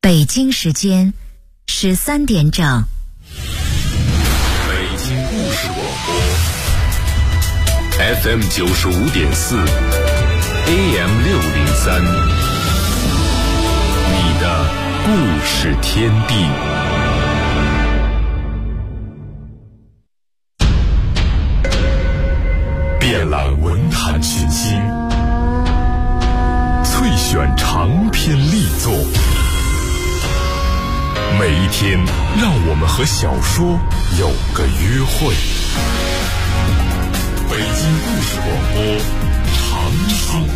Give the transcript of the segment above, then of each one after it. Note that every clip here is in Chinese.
北京时间13点整。 北京故事广播 FM 95.4 AM 603，你的故事天地。遍览文坛群星，萃选长篇力作。每一天，让我们和小说有个约会。北京故事广播，长寿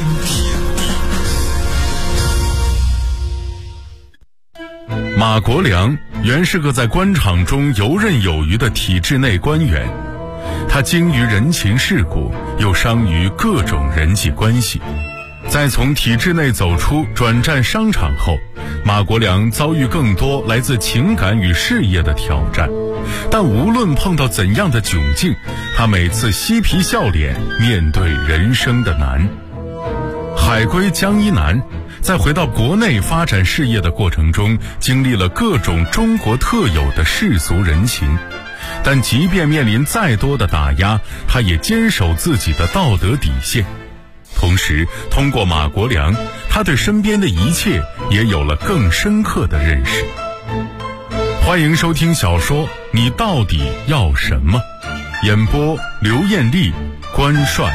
天地。马国良原是个在官场中游刃有余的体制内官员，他精于人情世故，又商于各种人际关系。在从体制内走出，转战商场后，马国良遭遇更多来自情感与事业的挑战，但无论碰到怎样的窘境，他每次嬉皮笑脸面对人生的难。海归江一南在回到国内发展事业的过程中，经历了各种中国特有的世俗人情，但即便面临再多的打压，他也坚守自己的道德底线。同时，通过马国良，他对身边的一切也有了更深刻的认识。欢迎收听小说《你到底要什么》，演播刘艳丽、关帅。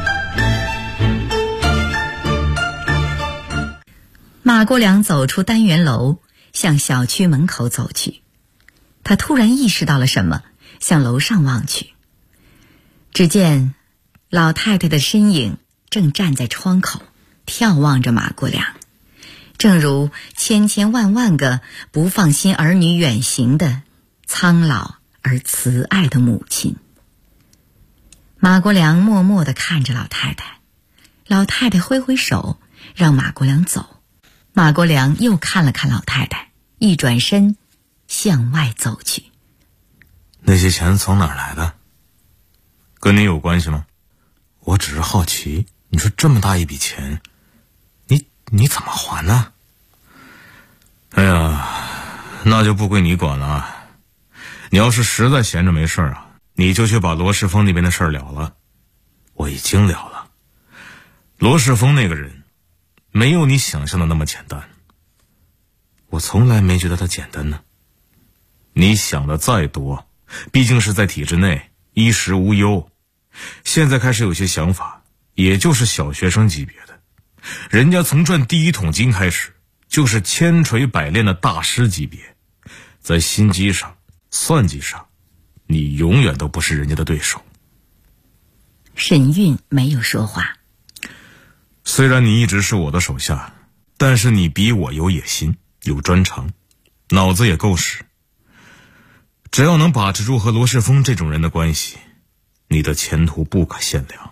马国良走出单元楼，向小区门口走去。他突然意识到了什么，向楼上望去，只见老太太的身影正站在窗口，眺望着马国良，正如千千万万个不放心儿女远行的苍老而慈爱的母亲。马国良默默地看着老太太，老太太挥挥手让马国良走。马国良又看了看老太太，一转身向外走去。 那些钱从哪儿来的？跟你有关系吗？我只是好奇，你说这么大一笔钱，你怎么还呢？哎呀，那就不归你管了。你要是实在闲着没事啊，你就去把罗世峰那边的事儿了了。我已经了了。罗世峰那个人没有你想象的那么简单。我从来没觉得他简单呢。你想的再多，毕竟是在体制内，衣食无忧。现在开始有些想法，也就是小学生级别的。人家从赚第一桶金开始，就是千锤百炼的大师级别。在心机上、算计上，你永远都不是人家的对手。 沈韵没有说话。 虽然你一直是我的手下，但是你比我有野心，有专长，脑子也够使。只要能把持住和罗世峰这种人的关系，你的前途不可限量。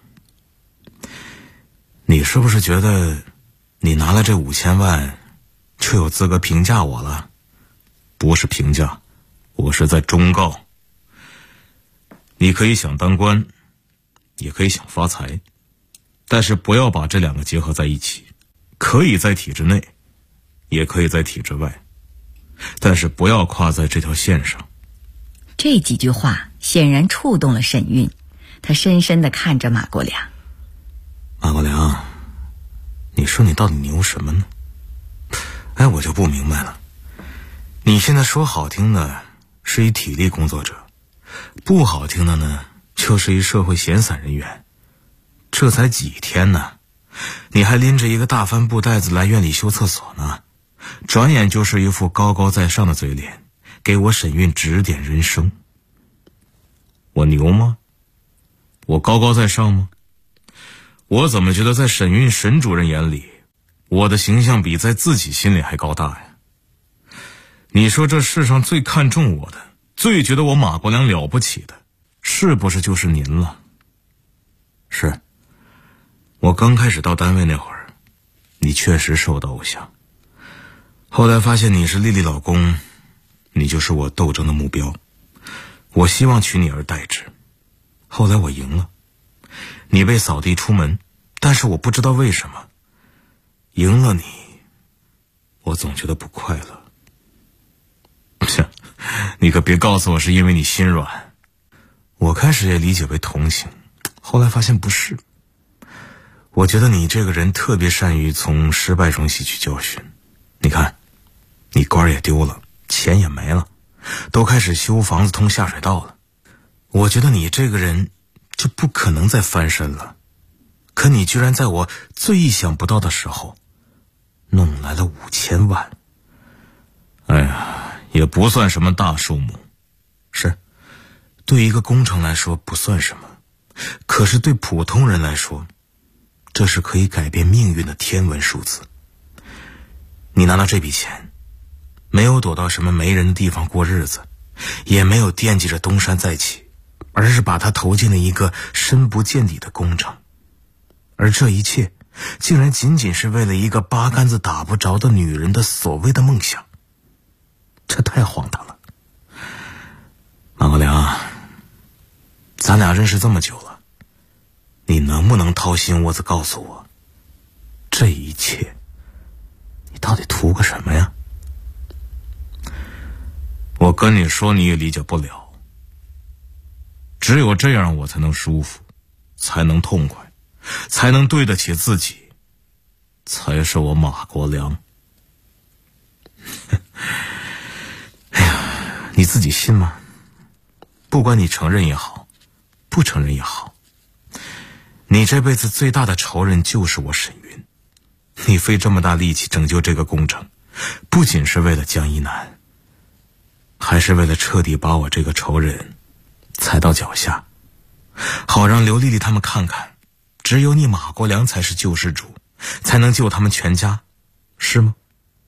你是不是觉得你拿了这5000万就有资格评价我了？不是评价，我是在忠告。你可以想当官，也可以想发财，但是不要把这两个结合在一起。可以在体制内，也可以在体制外，但是不要跨在这条线上。 这几句话显然触动了沈韵，他深深地看着马国良。 马国良，你说你到底牛什么呢？哎，我就不明白了。你现在说好听的是一体力工作者，不好听的呢就是一社会闲散人员。这才几天呢，你还拎着一个大帆布袋子来院里修厕所呢，转眼就是一副高高在上的嘴脸，给我沈韵指点人生。我牛吗？我高高在上吗？我怎么觉得在沈韵沈主任眼里，我的形象比在自己心里还高大呀？你说这世上最看重我的，最觉得我马国良了不起的，是不是就是您了？是，我刚开始到单位那会儿，你确实是我的偶像。后来发现你是丽丽老公，你就是我斗争的目标。我希望取你而代之。后来我赢了，你被扫地出门，但是我不知道为什么赢了你， 我总觉得不快乐。你可别告诉我是因为你心软。我开始也理解为同情，后来发现不是。我觉得你这个人特别善于从失败中吸取教训。你看，你官也丢了，钱也没了，都开始修房子通下水道了。我觉得你这个人就不可能再翻身了，可你居然在我最意想不到的时候弄来了5000万。哎呀，也不算什么大数目，是对一个工程来说不算什么，可是对普通人来说，这是可以改变命运的天文数字。你拿到这笔钱，没有躲到什么没人的地方过日子，也没有惦记着东山再起，而是把它投进了一个深不见底的工程。而这一切竟然仅仅是为了一个八竿子打不着的女人的所谓的梦想，这太荒唐了。马国良，咱俩认识这么久了，你能不能掏心窝子告诉我，这一切你到底图个什么呀？我跟你说你也理解不了，只有这样我才能舒服，才能痛快，才能对得起自己，才是我马国良。哎呀，你自己信吗？不管你承认也好，不承认也好，你这辈子最大的仇人就是我沈云。你费这么大力气拯救这个工程，不仅是为了江一南，还是为了彻底把我这个仇人踩到脚下，好让刘丽丽他们看看，只有你马国良才是救世主，才能救他们全家，是吗？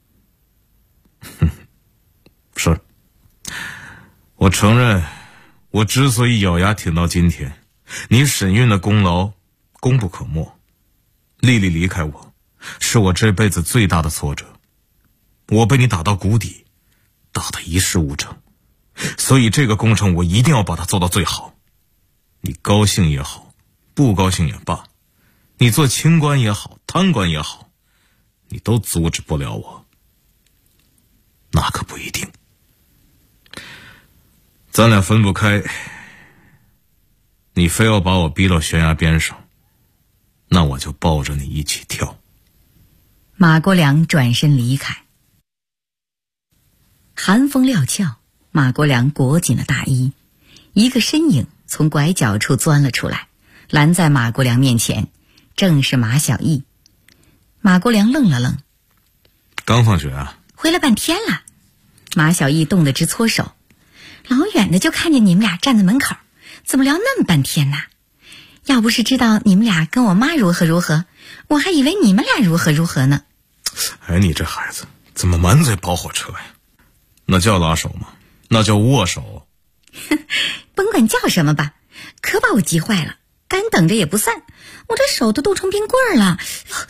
是。我承认，我之所以咬牙挺到今天，你沈运的功劳功不可没。丽丽离开我，是我这辈子最大的挫折。我被你打到谷底，打得一事无成，所以这个工程我一定要把它做到最好。你高兴也好，不高兴也罢，你做清官也好，贪官也好，你都阻止不了我。那可不一定，咱俩分不开。你非要把我逼到悬崖边上，那我就抱着你一起跳。 马国良转身离开。寒风料峭，马国良裹紧了大衣，一个身影从拐角处钻了出来，拦在马国良面前，正是马小艺。马国良愣了愣， 刚放学啊？ 回来半天了。马小艺冻得直搓手，老远的就看见你们俩站在门口，怎么聊那么半天呢？要不是知道你们俩跟我妈如何如何，我还以为你们俩如何如何呢。 哎，你这孩子怎么满嘴跑火车呀？那叫拉手吗？那叫握手。 甭管叫什么吧，可把我急坏了，干等着也不散，我这手都冻成冰棍了。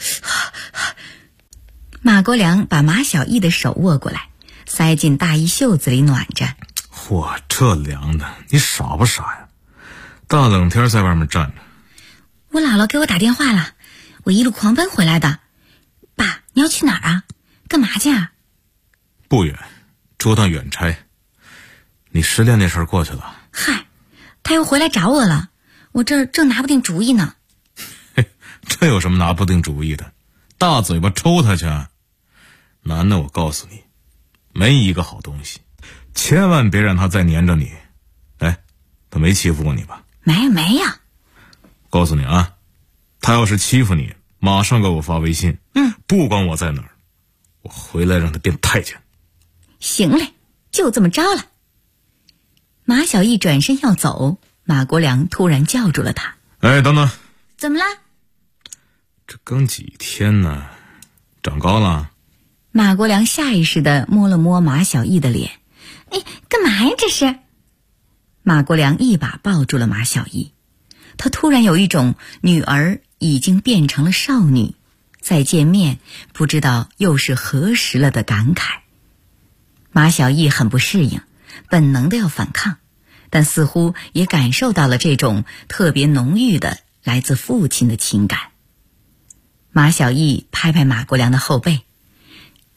马国良把马小艺的手握过来，塞进大衣袖子里暖着。 嚯，这凉的，你傻不傻呀？大冷天在外面站着。 我姥姥给我打电话了，我一路狂奔回来的。爸，你要去哪儿啊？干嘛去啊？ 不远，出趟远差。你失恋那事儿过去了？ 嗨，他又回来找我了，我这儿正拿不定主意呢。 嘿，这有什么拿不定主意的？大嘴巴抽他去。男的，我告诉你，没一个好东西，千万别让他再黏着你。哎，他没欺负过你吧？ 没有。 告诉你啊，他要是欺负你，马上给我发微信。不管我在哪儿，我回来让他变太监。 行嘞，就这么着了。马小艺转身要走，马国良突然叫住了他。 哎，等等。 怎么了？ 这刚几天呢，长高了？ 马国良下意识地摸了摸马小艺的脸。哎，干嘛呀这是？马国良一把抱住了马小艺，他突然有一种女儿已经变成了少女，再见面不知道又是何时了的感慨。马小艺很不适应，本能的要反抗，但似乎也感受到了这种特别浓郁的来自父亲的情感。马小艺拍拍马国良的后背，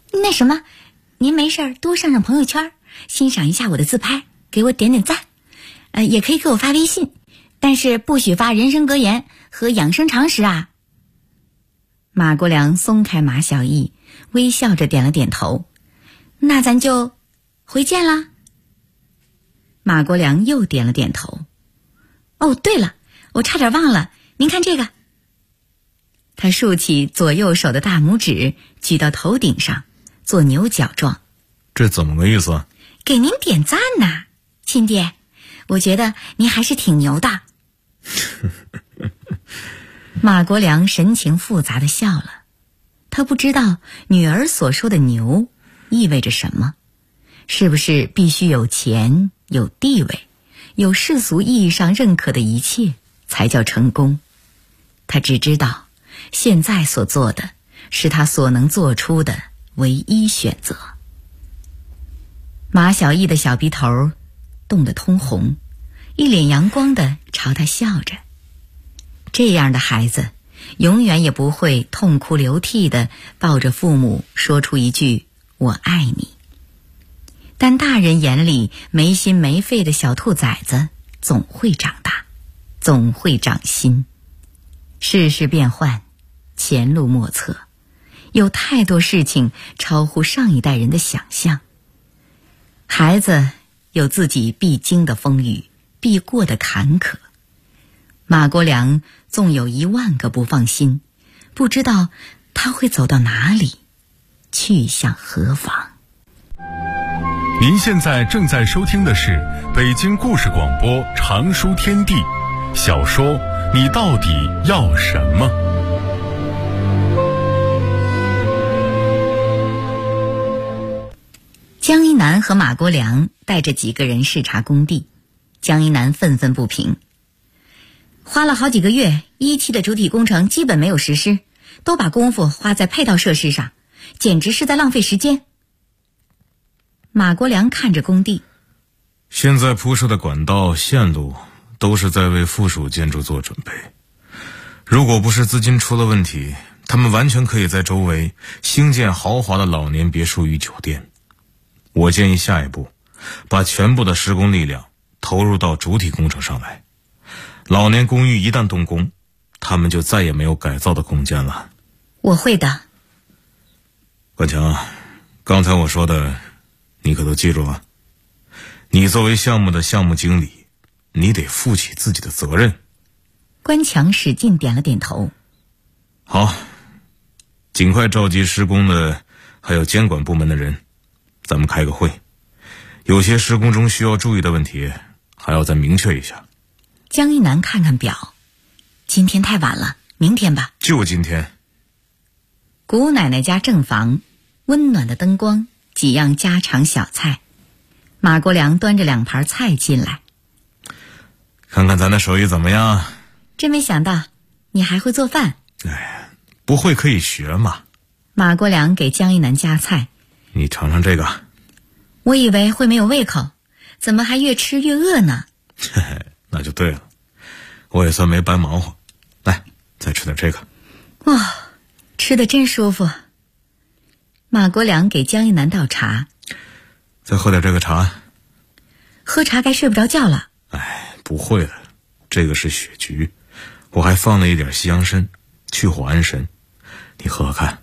那什么，您没事多上上朋友圈，欣赏一下我的自拍，给我点点赞。也可以给我发微信，但是不许发人生格言和养生常识啊。马国良松开马小艺，微笑着点了点头。那咱就回见啦。马国良又点了点头。哦，对了，我差点忘了，您看这个。他竖起左右手的大拇指，举到头顶上，做牛角状。 这怎么个意思？ 给您点赞呐，亲爹，我觉得您还是挺牛的。马国良神情复杂地笑了，他不知道女儿所说的牛意味着什么，是不是必须有钱、有地位、有世俗意义上认可的一切才叫成功？他只知道现在所做的是他所能做出的唯一选择。马小艺的小鼻头冻得通红，一脸阳光地朝他笑着。这样的孩子永远也不会痛哭流涕地抱着父母说出一句我爱你。但大人眼里没心没肺的小兔崽子总会长大，总会长心。世事变幻，前路莫测，有太多事情超乎上一代人的想象。孩子有自己必经的风雨，必过的坎坷。马国良纵有10000个不放心，不知道他会走到哪里，去向何方。 您现在正在收听的是北京故事广播长书天地小说《你到底要什么》。 江一南和马国良带着几个人视察工地，江一南愤愤不平。花了好几个月，1期的主体工程基本没有实施，都把功夫花在配套设施上，简直是在浪费时间。马国良看着工地， 现在铺设的管道线路都是在为附属建筑做准备，如果不是资金出了问题，他们完全可以在周围兴建豪华的老年别墅与酒店。我建议下一步把全部的施工力量投入到主体工程上来，老年公寓一旦动工，他们就再也没有改造的空间了。 我会的。 关强，刚才我说的你可都记住了。你作为项目的项目经理，你得负起自己的责任。 关强使劲点了点头。 好，尽快召集施工的还有监管部门的人，咱们开个会，有些施工中需要注意的问题还要再明确一下。 江一南看看表，今天太晚了，明天吧。 就今天。 姑奶奶家正房，温暖的灯光，几样家常小菜。马国良端着2盘菜进来。 看看咱的手艺怎么样？ 真没想到你还会做饭。 哎，不会可以学嘛。 马国良给江一南夹菜。 你尝尝这个。 我以为会没有胃口，怎么还越吃越饿呢？ 嘿嘿，那就对了，我也算没白忙活。来，再吃点这个。 哇，吃得真舒服。马国良给江一南倒茶。 再喝点这个茶。 喝茶该睡不着觉了。 哎，不会的，这个是血菊，我还放了一点西洋参，去火安神，你喝喝看。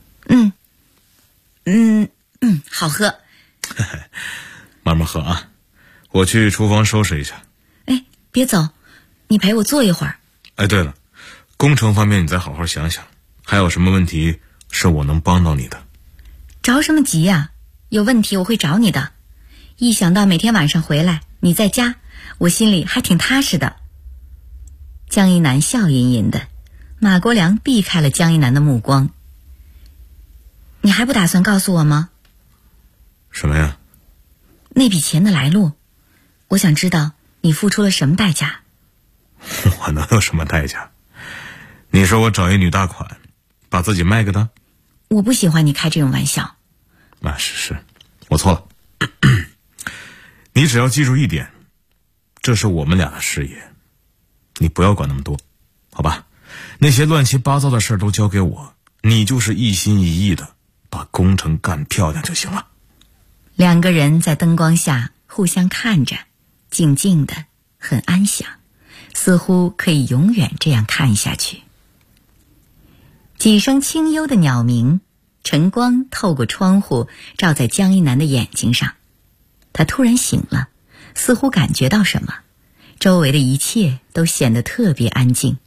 好喝。 慢慢喝啊，我去厨房收拾一下。 哎，别走，你陪我坐一会儿。 哎，对了，工程方面你再好好想想，还有什么问题是我能帮到你的？ 着什么急呀？有问题我会找你的。一想到每天晚上回来你在家，我心里还挺踏实的。江一南笑吟吟的，马国良避开了江一南的目光。你还不打算告诉我吗？ 什么呀？ 那笔钱的来路，我想知道你付出了什么代价。 我能有什么代价？你说我找一女大款，把自己卖给她？ 我不喜欢你开这种玩笑。 是，我错了。你只要记住一点，这是我们俩的事业，你不要管那么多，好吧？那些乱七八糟的事都交给我，你就是一心一意的把工程干漂亮就行了。 两个人在灯光下互相看着，静静的，很安详，似乎可以永远这样看下去。几声清幽的鸟鸣，晨光透过窗户照在江一南的眼睛上。他突然醒了，似乎感觉到什么，周围的一切都显得特别安静。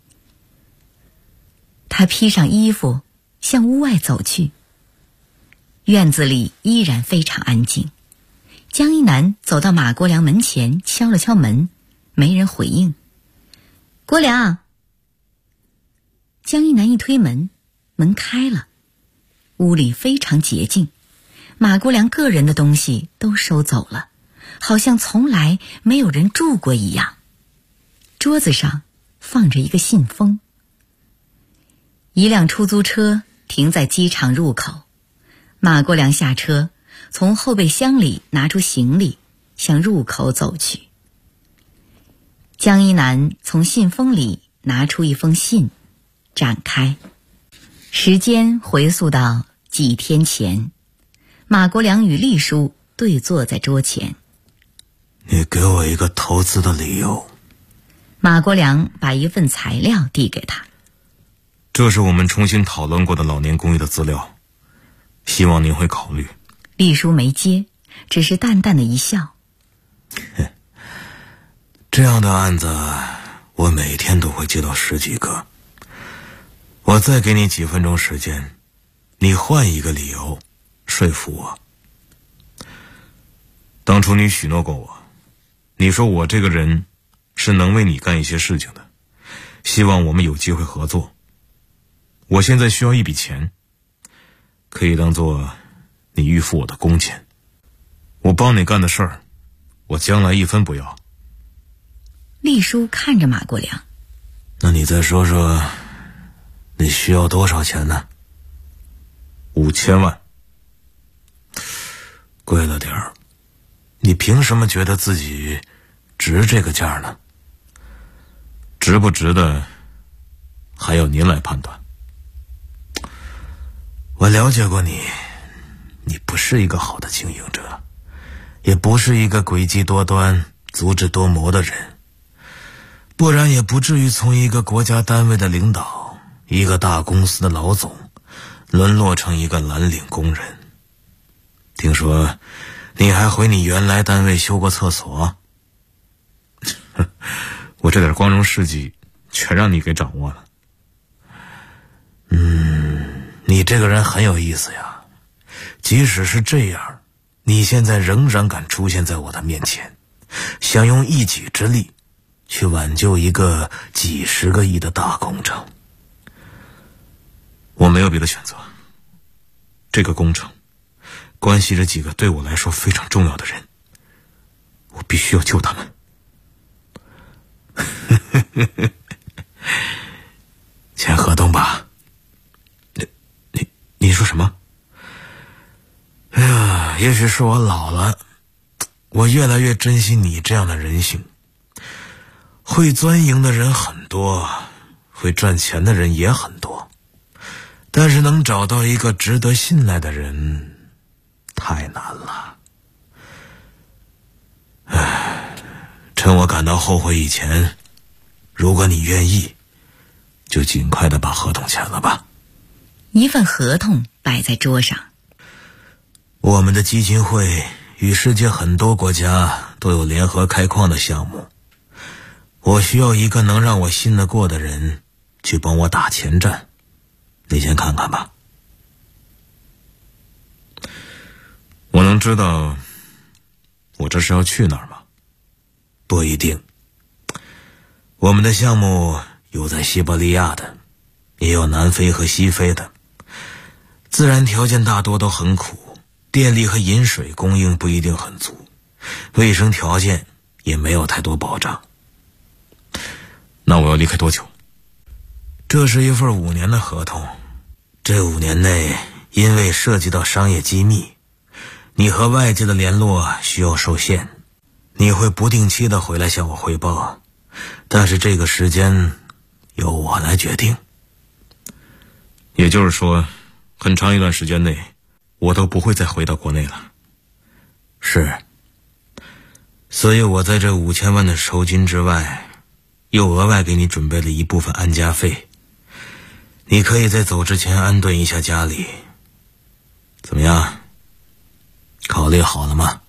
他披上衣服向屋外走去。院子里依然非常安静。江一南走到马国良门前，敲了敲门，没人回应。国良！江一南一推门，门开了。屋里非常洁净，马国良个人的东西都收走了，好像从来没有人住过一样。桌子上放着一个信封。一辆出租车停在机场入口，马国良下车，从后备箱里拿出行李，向入口走去。江一南从信封里拿出一封信，展开。时间回溯到几天前，马国良与丽叔对坐在桌前。 你给我一个投资的理由。 马国良把一份材料递给他。 这是我们重新讨论过的老年公寓的资料，希望您会考虑。 丽叔没接，只是淡淡的一笑。 这样的案子我每天都会接到10几个，我再给你几分钟时间，你换一个理由说服我。当初你许诺过我，你说我这个人是能为你干一些事情的，希望我们有机会合作。我现在需要一笔钱，可以当做你预付我的工钱。我帮你干的事儿，我将来1分不要。 丽叔看着马国良。 那你再说说，你需要多少钱呢？5000万。贵了点儿，你凭什么觉得自己值这个价呢？值不值的，还要您来判断。我了解过你，你不是一个好的经营者，也不是一个诡计多端、足智多谋的人，不然也不至于从一个国家单位的领导，一个大公司的老总，沦落成一个蓝领工人。听说你还回你原来单位修过厕所？我这点光荣事迹全让你给掌握了。你这个人很有意思呀，即使是这样，你现在仍然敢出现在我的面前，想用一己之力去挽救一个几10个亿的大工程。我没有别的选择，这个工程关系着几个对我来说非常重要的人，我必须要救他们。签合同吧。你说什么？哎呀，也许是我老了，我越来越珍惜你这样的人性。会钻营的人很多，会赚钱的人也很多，但是能找到一个值得信赖的人太难了。趁我感到后悔以前，如果你愿意，就尽快的把合同签了吧。 一份合同摆在桌上。 我们的基金会与世界很多国家都有联合开矿的项目，我需要一个能让我信得过的人去帮我打前站，你先看看吧。我能知道我这是要去哪儿吗？不一定。我们的项目有在西伯利亚的，也有南非和西非的，自然条件大多都很苦，电力和饮水供应不一定很足，卫生条件也没有太多保障。那我要离开多久？这是一份5年的合同，这5年内因为涉及到商业机密，你和外界的联络需要受限，你会不定期的回来向我汇报，但是这个时间由我来决定。也就是说，很长一段时间内我都不会再回到国内了。是，所以我在这5000万的酬金之外，又额外给你准备了一部分安家费，你可以在走之前安顿一下家里。怎么样？考虑好了吗？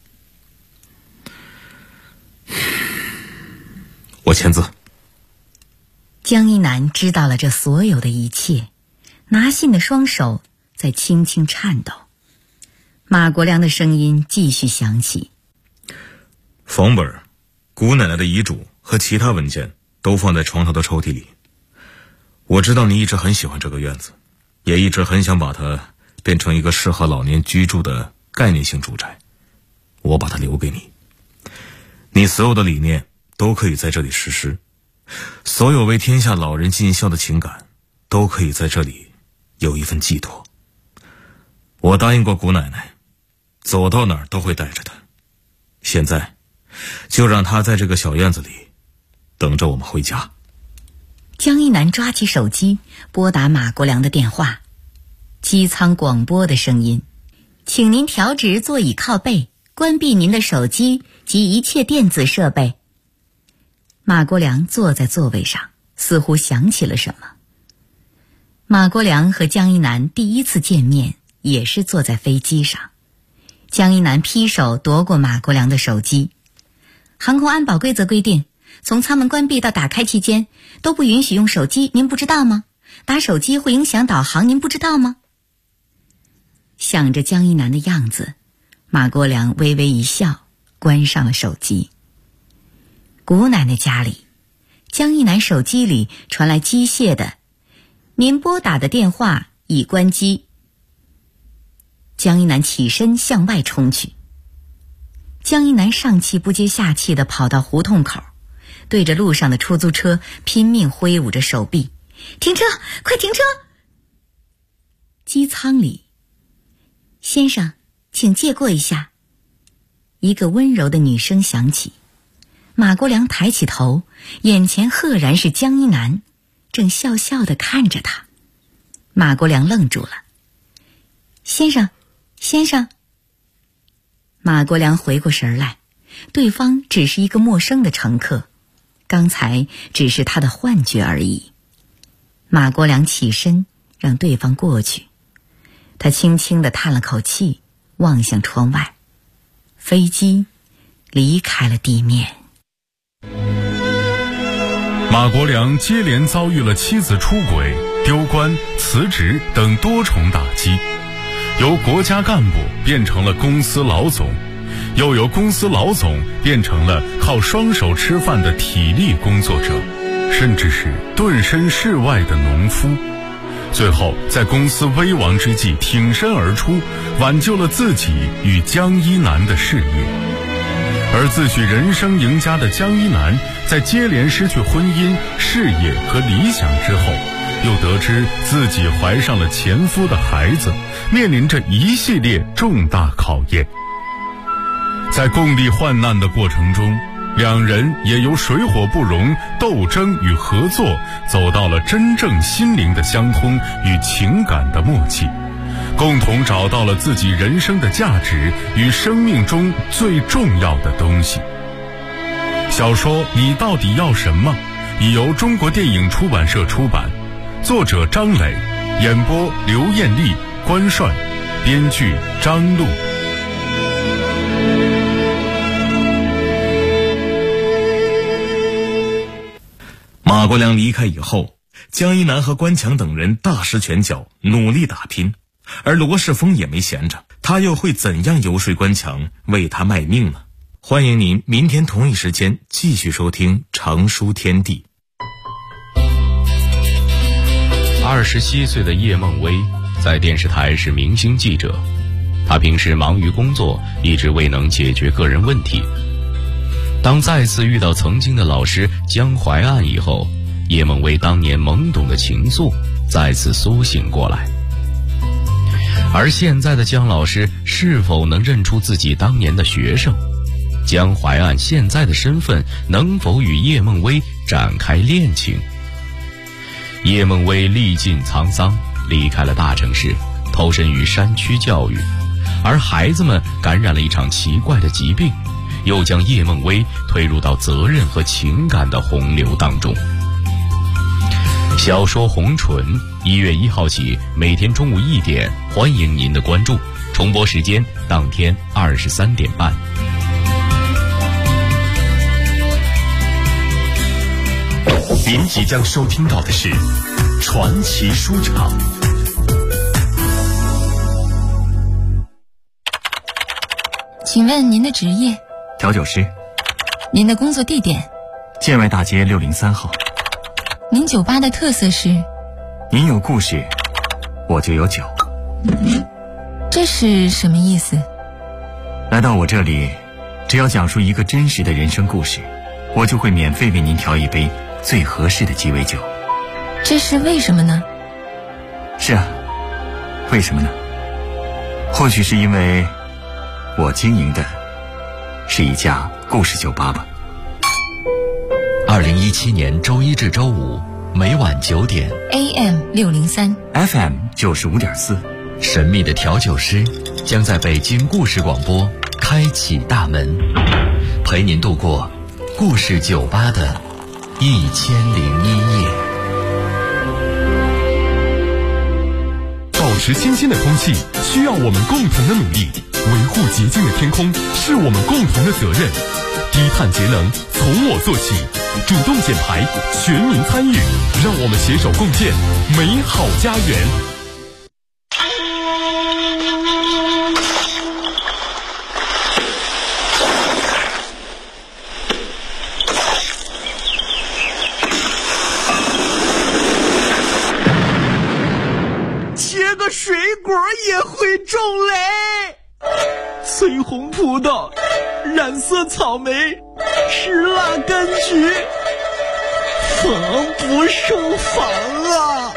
我签字。 江一南知道了这所有的一切，拿信的双手在轻轻颤抖。马国良的声音继续响起： 房本、姑奶奶的遗嘱和其他文件都放在床头的抽屉里。我知道你一直很喜欢这个院子，也一直很想把它变成一个适合老年居住的概念性住宅。我把它留给你，你所有的理念都可以在这里实施，所有为天下老人尽孝的情感都可以在这里有一份寄托。我答应过姑奶奶，走到哪儿都会带着她。现在就让她在这个小院子里等着我们回家。 江一南抓起手机拨打马国良的电话，机舱广播的声音：请您调直座椅靠背，关闭您的手机及一切电子设备。马国良坐在座位上，似乎想起了什么。马国良和江一南第一次见面也是坐在飞机上。江一南劈手夺过马国良的手机。航空安保规则规定，从舱门关闭到打开期间都不允许用手机，您不知道吗？打手机会影响导航，您不知道吗？想着江一南的样子，马国良微微一笑，关上了手机。姑奶奶家里，江一南手机里传来机械的：您拨打的电话已关机。江一南起身向外冲去。江一南上气不接下气地跑到胡同口，对着路上的出租车拼命挥舞着手臂：停车，快停车！机舱里，先生，请借过一下。一个温柔的女声响起。马国良抬起头，眼前赫然是江一南，正笑笑地看着他。马国良愣住了。先生，先生。马国良回过神来，对方只是一个陌生的乘客，刚才只是他的幻觉而已。马国良起身让对方过去，他轻轻地叹了口气，望向窗外。飞机离开了地面。 马国良接连遭遇了妻子出轨、丢官、辞职等多重打击，由国家干部变成了公司老总，又由公司老总变成了靠双手吃饭的体力工作者，甚至是顿身事外的农夫。最后在公司危亡之际挺身而出，挽救了自己与江一南的事业。而自诩人生赢家的江一南，在接连失去婚姻、事业和理想之后，又得知自己怀上了前夫的孩子，面临着一系列重大考验。在共历患难的过程中，两人也由水火不容、斗争与合作，走到了真正心灵的相通与情感的默契，共同找到了自己人生的价值与生命中最重要的东西。小说《你到底要什么》已由中国电影出版社出版，作者张磊，演播刘艳丽、关帅，编剧张璐。 马国良离开以后，江一南和关强等人大施拳脚，努力打拼，而罗世峰也没闲着，他又会怎样游说关强为他卖命呢？欢迎您明天同一时间继续收听《长书天地》。 27岁的叶梦薇在电视台是明星记者，她平时忙于工作，一直未能解决个人问题。当再次遇到曾经的老师江淮岸以后，叶梦薇当年懵懂的情愫再次苏醒过来。而现在的江老师是否能认出自己当年的学生？江淮岸现在的身份能否与叶梦薇展开恋情？叶梦薇历尽沧桑，离开了大城市，投身于山区教育， 而孩子们感染了一场奇怪的疾病，又将叶梦薇推入到责任和情感的洪流当中。小说《红唇》1月1号起，每天中午1点，欢迎您的关注。重播时间当天23点半。 您即将收听到的是传奇书场。 请问您的职业？ 调酒师。 您的工作地点？ 建外大街603号。 您酒吧的特色是？ 您有故事，我就有酒。 这是什么意思？ 来到我这里，只要讲述一个真实的人生故事，我就会免费为您调一杯最合适的鸡尾酒。 这是为什么呢？ 是啊，为什么呢？或许是因为我经营的是一家故事酒吧吧。 2017年周一至周五每晚9点 AM 603 FM 95.4， 神秘的调酒师将在北京故事广播开启大门，陪您度过故事酒吧的1001夜。 保持新鲜的空气需要我们共同的努力，维护洁净的天空是我们共同的责任。低碳节能从我做起，主动减排，全民参与，让我们携手共建美好家园。 切个水果也会中雷，翠红葡萄，染色草莓，吃辣柑橘，防不胜防啊！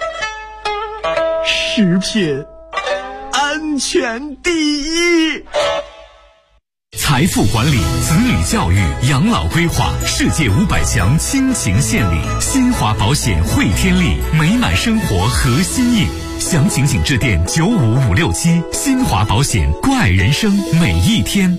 食品安全第一。 财富管理、子女教育、养老规划，世界500强倾情献礼，新华保险汇天利，美满生活核心印。详情请致电95567，新华保险，关爱人生每一天。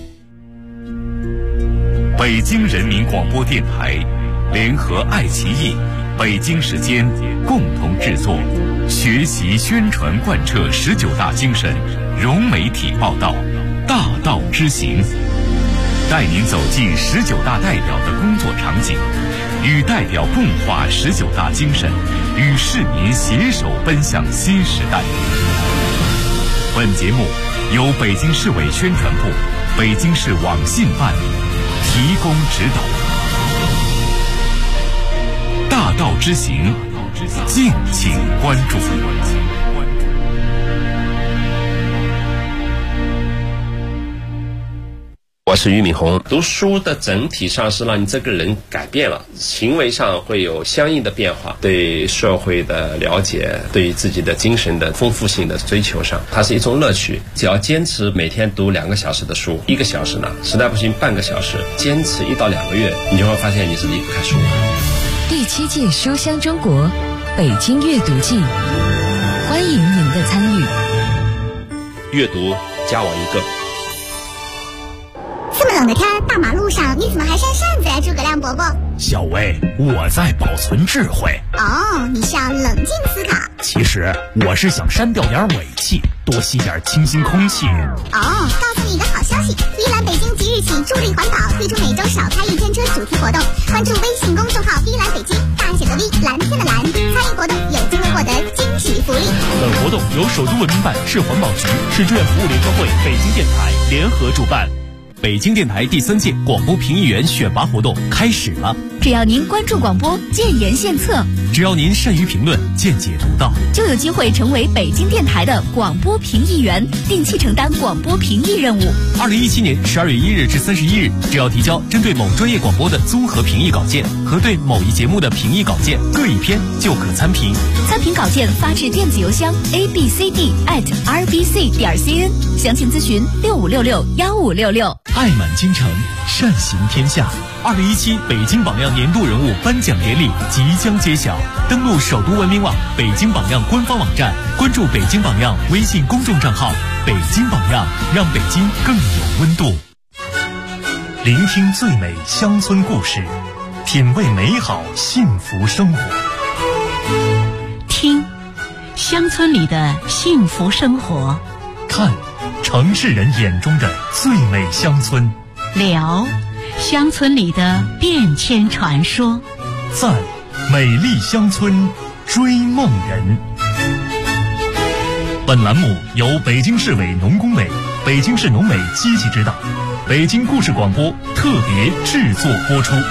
北京人民广播电台联合爱奇艺、北京时间共同制作，学习宣传贯彻19大精神，融媒体报道，大道之行，带您走进19大代表的工作场景，与代表共话19大精神，与市民携手奔向新时代。本节目由北京市委宣传部、北京市网信办提供指导。大道之行，敬请关注。 我是俞敏洪。读书的整体上是让你这个人改变了，行为上会有相应的变化，对社会的了解，对于自己的精神的丰富性的追求上，它是一种乐趣。只要坚持每天读2个小时的书，1个小时呢，实在不行半个小时，坚持1到2个月，你就会发现你是离不开书。 第7届书香中国北京阅读季，欢迎您的参与。 阅读加我一个。 这么冷的天，大马路上你怎么还扇扇子呀，诸葛亮伯伯？ 小薇，我在保存智慧。 哦，你是要冷静思考。 其实我是想删掉点尾气，多吸点清新空气。 哦，告诉你一个好消息，依兰北京即日起助力环保，推出每周少开1天车主题活动。关注微信公众号依兰北京，大写的 V， 蓝天的蓝，参与活动有机会获得惊喜福利。 本活动由首都文明办、市环保局、市志愿服务联合会、北京电台联合主办。北京电台第3届广播评议员选拔活动开始了。 只要您关注广播，建言献策； 只要您善于评论，见解独到， 就有机会成为北京电台的广播评议员，定期承担广播评议任务。 2017年12月1日至31日，只要提交针对某专业广播的综合评议稿件和对某一节目的评议稿件各1篇，就可参评。 参评稿件发至电子邮箱 abcd@rbc.cn，详情咨询65661566。 爱满京城，善行天下。2017北京榜样年度人物颁奖典礼即将揭晓，登录首都文明网、北京榜样官方网站，关注北京榜样微信公众账号，北京榜样，让北京更有温度。聆听最美乡村故事，品味美好幸福生活。 听乡村里的幸福生活， 看城市人眼中的最美乡村， 聊乡村里的变迁传说， 赞美丽乡村追梦人。本栏目由北京市委农工委、北京市农委积极指导，北京故事广播特别制作播出。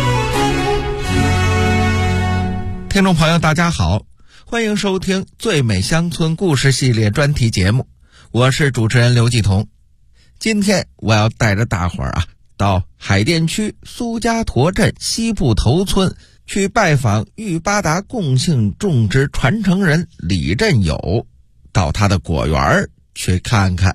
听众朋友大家好，欢迎收听最美乡村故事系列专题节目，我是主持人刘继彤。今天我要带着大伙儿到海淀区苏家坨镇西部头村去拜访玉八达共性种植传承人李振友，到他的果园去看看。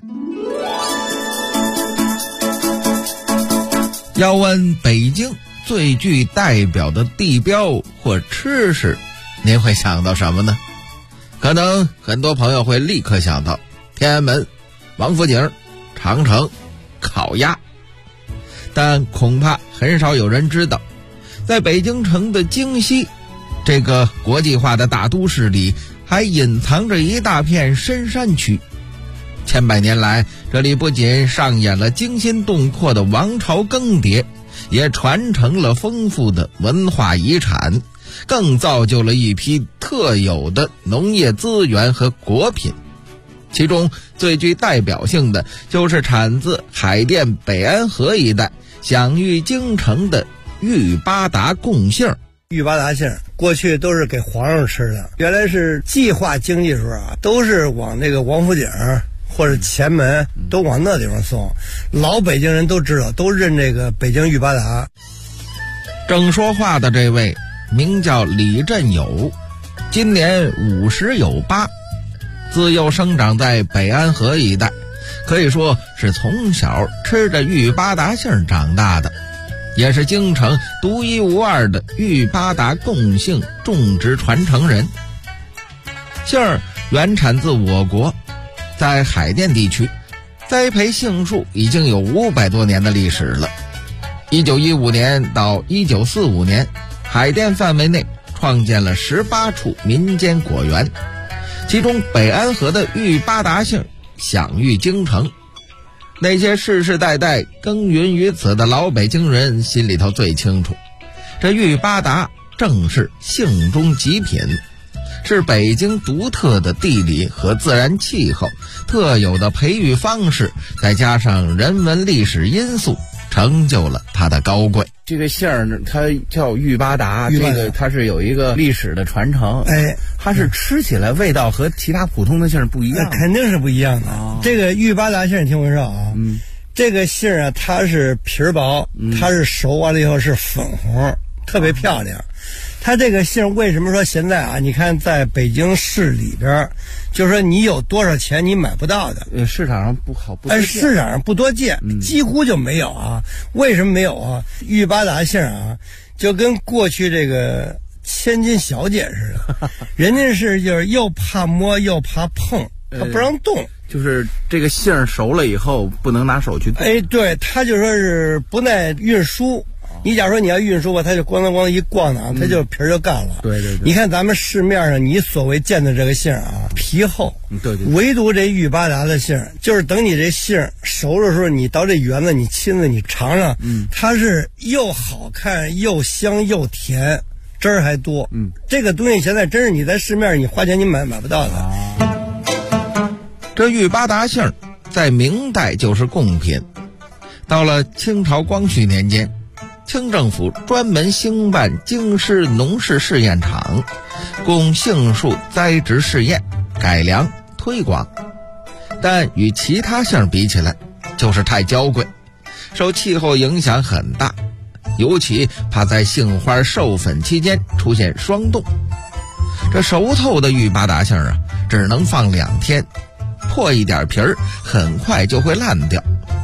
要问北京最具代表的地标或吃食，您会想到什么呢？可能很多朋友会立刻想到天安门、王府井、长城、烤鸭，但恐怕很少有人知道，在北京城的京西这个国际化的大都市里，还隐藏着一大片深山区。千百年来，这里不仅上演了惊心动魄的王朝更迭，也传承了丰富的文化遗产，更造就了一批特有的农业资源和果品。其中最具代表性的就是产自海淀北安河一带享誉京城的玉八达共杏。 玉八达杏过去都是给皇上吃的，原来是计划经济时候都是往那个王府井或者前门都往那地方送，老北京人都知道，都认这个北京玉八达。 正说话的这位名叫李振友，今年50有8，自幼生长在北安河一带，可以说是从小吃着玉八达杏长大的，也是京城独一无二的玉八达共性种植传承人。杏儿原产自我国，在海淀地区栽培杏树已经有500多年的历史了。1915年到1945年，海淀范围内创建了18处民间果园，其中北安河的玉八达杏享誉京城。那些世世代代耕耘于此的老北京人心里头最清楚，这玉八达正是杏中极品，是北京独特的地理和自然气候特有的培育方式，再加上人文历史因素，成就了它的高贵。 这个杏儿它叫玉八达，这个它是有一个历史的传承。它是吃起来味道和其他普通的杏不一样。 那肯定是不一样的。这个玉八达杏你听我说这个杏它是皮儿薄，它是熟完了以后是粉红，特别漂亮。它这个杏为什么说现在你看在北京市里边，就是说你有多少钱你买不到的， 市场上不好， 市场上不多见，几乎就没有为什么没有玉八达杏就跟过去这个千金小姐似的，人家是就是又怕摸又怕碰，他不让动。 就是这个杏熟了以后不能拿手去动。 对，他就说是不耐运输。你假如说你要运输吧，它就咣当咣一逛呢，它就皮儿就干了。 对。 你看咱们市面上你所谓见的这个杏皮厚， 对。 唯独这玉八达的杏，就是等你这杏熟的时候，你到这园子你亲自你尝尝，它是又好看又香又甜，汁儿还多。这个东西现在真是你在市面上你花钱你买不到的。 这玉八达杏在明代就是贡品，到了清朝光绪年间，清政府专门兴办京师农事试验场，供杏树栽植试验、改良、推广。但与其他杏比起来，就是太娇贵，受气候影响很大，尤其怕在杏花授粉期间出现霜冻。这熟透的玉八达杏只能放2天，破一点皮儿很快就会烂掉。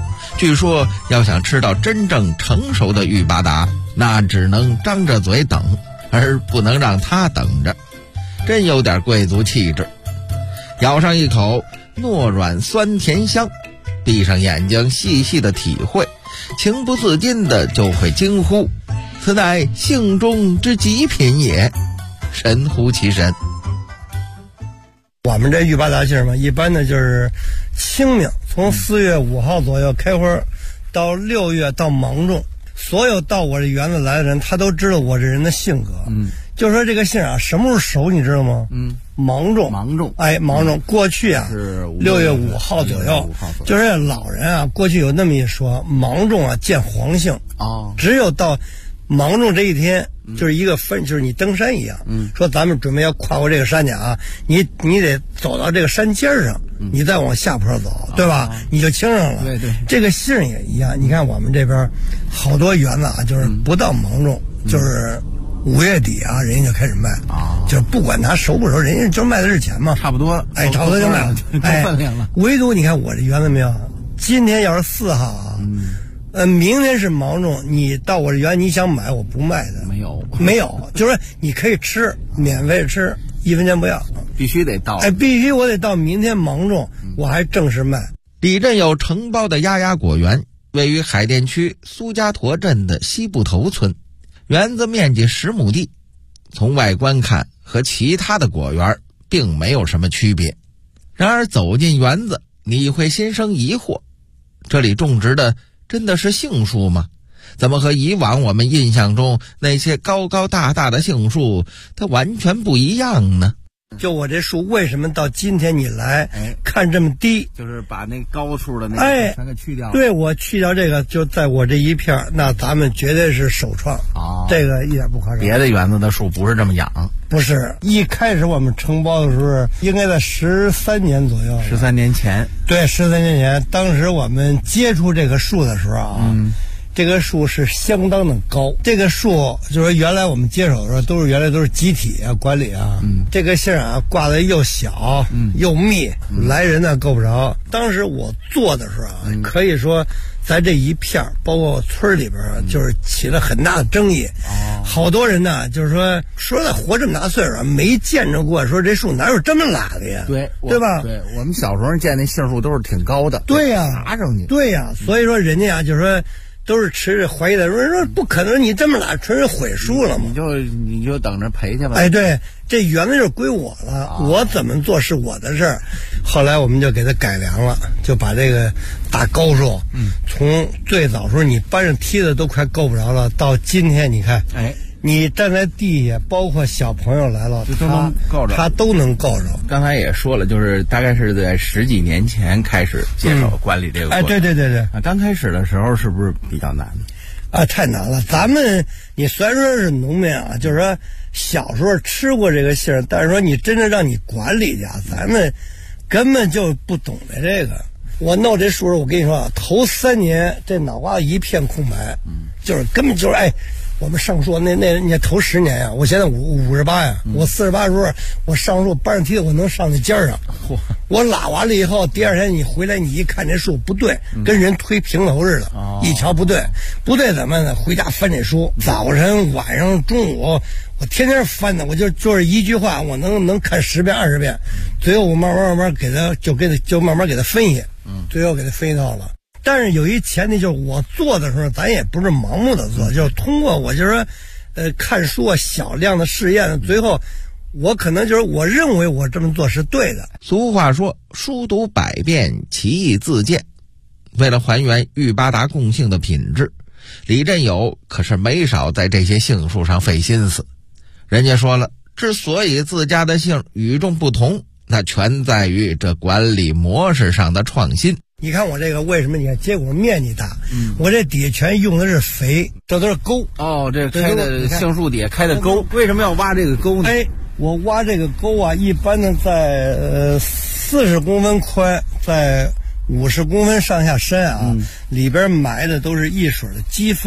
据说要想吃到真正成熟的玉八达，那只能张着嘴等，而不能让它等着，真有点贵族气质。咬上一口，糯软酸甜香，闭上眼睛细细的体会，情不自禁的就会惊呼：此乃杏中之极品也，神乎其神。 我们这玉八达杏嘛，一般的就是清明，从4月5号左右开花，到6月到芒种。所有到我这园子来的人，他都知道我这人的性格。就说这个杏啊，什么时候熟你知道吗？芒种。哎，芒种。过去啊是6月5号左右，就是老人啊，过去有那么一说，芒种啊见黄杏。只有到芒种这一天，就是一个分，就是你登山一样。说咱们准备要跨过这个山去啊，你得走到这个山尖上，你再往下坡走，对吧？你就清上了。对，这个杏也一样。你看我们这边好多园子啊，就是不到芒种，就是5月底啊，人家就开始卖就是不管它熟不熟，人家就卖的是钱嘛， 差不多。 哎，差不多就卖了， 够分量了。 唯独你看我这园子没有，今天要是4号啊。明天是芒种，你到我这园你想买我不卖的，没有，就是说你可以吃，免费吃，1分钱不要， 必须得到。 哎，必须我得到明天芒种，我还正式卖。 李镇有承包的丫丫果园，位于海淀区苏家坨镇的西部头村，园子面积10亩地，从外观看和其他的果园并没有什么区别。然而走进园子，你会心生疑惑，这里种植的真的是杏树吗？怎么和以往我们印象中那些高高大大的杏树它完全不一样呢？ 就我这树为什么到今天你来看这么低， 就是把那高处的那个全给去掉了。 对，我去掉这个，就在我这一片，那咱们绝对是首创这个一点不夸张。 别的园子的树不是这么养， 不是。一开始我们承包的时候，应该在13年左右 ，13年前。 对，13年前，当时我们接触这个树的时候啊，这个树是相当的高。这个树就是原来我们接手的时候原来都是集体啊管理啊，这个杏啊挂的又小又密，来人呢够不着。当时我做的时候啊，可以说在这一片包括村里边就是起了很大的争议。好多人呢就是说在活这么大岁数没见着过说这树哪有这么拉的呀，对吧？ 对，我们小时候见那杏树都是挺高的， 对呀， 爬上去， 对呀。所以说人家啊就是说都是持着怀疑的，说不可能，你这么拉纯是毁树了嘛？ 你就等着赔去吧。 哎，对，这园子就归我了，我怎么做是我的事儿。后来我们就给它改良了，就把这个大高树，从最早时候你搬上梯子都快够不着了，到今天你看，你站在地下，包括小朋友来了， 都能够着， 他都能够着。 刚才也说了，就是大概是在10几年前开始接手管理这个。 哎，对。 刚开始的时候是不是比较难？ 太难了。咱们你虽然说是农民啊，就是说小时候吃过这个杏，但是说你真正让你管理去，咱们根本就不懂得这个。我弄这树，我跟你说啊，头3年这脑瓜一片空白，就是根本就是我们上树那头10年呀，我现在58呀，我48时候我上树搬上梯子，我能上那尖上。我拉完了以后，第2天你回来，你一看这树不对，跟人推平头似的，一瞧不对怎么呢？回家翻这书，早晨、晚上、中午，我天天翻的，我就是一句话，我能看10遍、20遍，最后我慢慢给他慢慢给他分析，最后给他分析到了。但是有一前提，就是我做的时候，咱也不是盲目的做，就是通过我就是说，看书啊，小量的试验，最后我可能就是我认为我这么做是对的。 俗话说，书读百遍，其义自见。为了还原玉八达共杏的品质，李镇友可是没少在这些杏树上费心思。人家说了，之所以自家的杏与众不同，那全在于这管理模式上的创新。 你看我这个为什么？你看结果面积大，我这底下全用的是肥，这都是沟。 这开的杏树底下开的沟，为什么要挖这个沟呢？ 我挖这个沟啊，一般的在40公分宽，在50公分上下深啊，里边埋的都是一水的鸡粪，